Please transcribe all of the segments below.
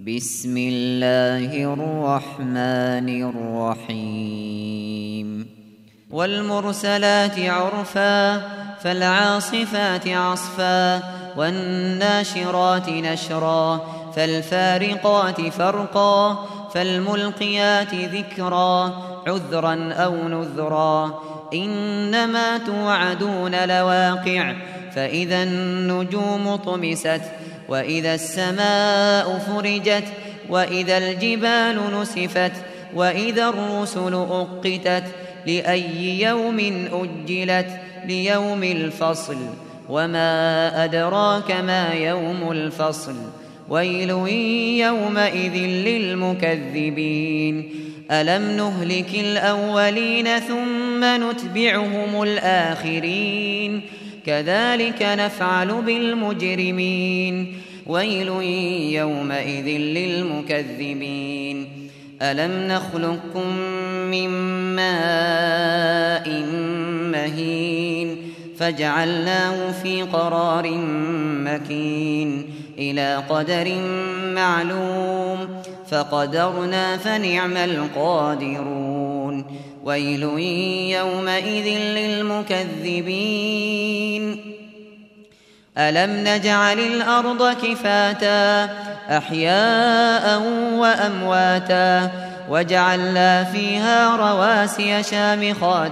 بسم الله الرحمن الرحيم والمرسلات عرفا فالعاصفات عصفا والناشرات نشرا فالفارقات فرقا فالملقيات ذكرا عذرا أو نذرا إنما توعدون لواقع فإذا النجوم طمست وإذا السماء فرجت وإذا الجبال نسفت وإذا الرسل أقتت لأي يوم أجلت ليوم الفصل وما أدراك ما يوم الفصل ويل يومئذ للمكذبين ألم نهلك الأولين ثم نتبعهم الآخرين كذلك نفعل بالمجرمين ويل يومئذ للمكذبين ألم نخلقكم من ماء مهين فجعلناه في قرار مكين إلى قدر معلوم فقدرنا فنعم القادرون ويل يومئذ للمكذبين ألم نجعل الأرض كفاتا أحياء وأمواتا وجعلنا فيها رواسي شامخات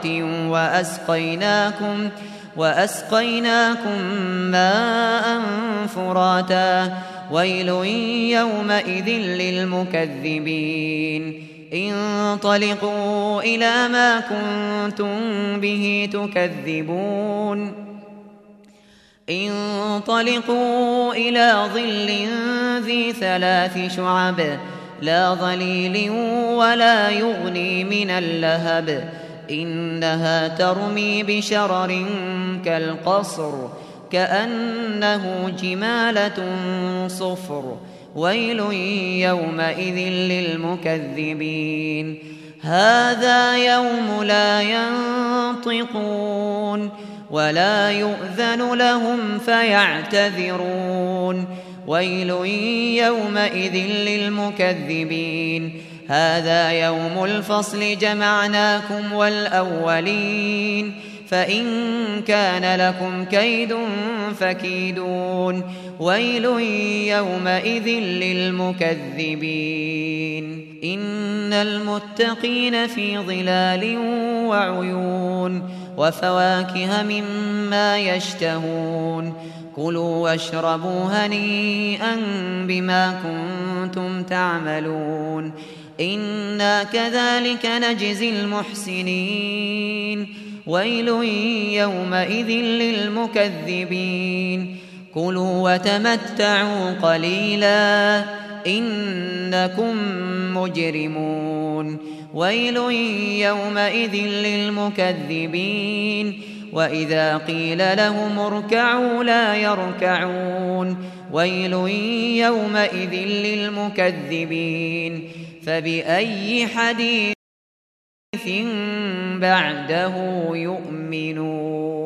وأسقيناكم ماء فراتا ويل يومئذ للمكذبين انطلقوا إلى ما كنتم به تكذبون انطلقوا إلى ظل ذي 3 شعب لا ظليل ولا يغني من اللهب إنها ترمي بشرر كالقصر كأنه جمالة صفر ويل يومئذ للمكذبين هذا يوم لا ينطقون ولا يؤذن لهم فيعتذرون ويل يومئذ للمكذبين هذا يوم الفصل جمعناكم والأولين فإن كان لكم كيد فكيدون ويل يومئذ للمكذبين إن المتقين في ظلال وعيون وفواكه مما يشتهون كلوا واشربوا هنيئا بما كنتم تعملون إنا كذلك نجزي المحسنين ويل يومئذ للمكذبين كلوا وتمتعوا قليلا إنكم مجرمون ويل يومئذ للمكذبين وإذا قيل لهم اركعوا لا يركعون ويل يومئذ للمكذبين فبأي حديث بعده يؤمنون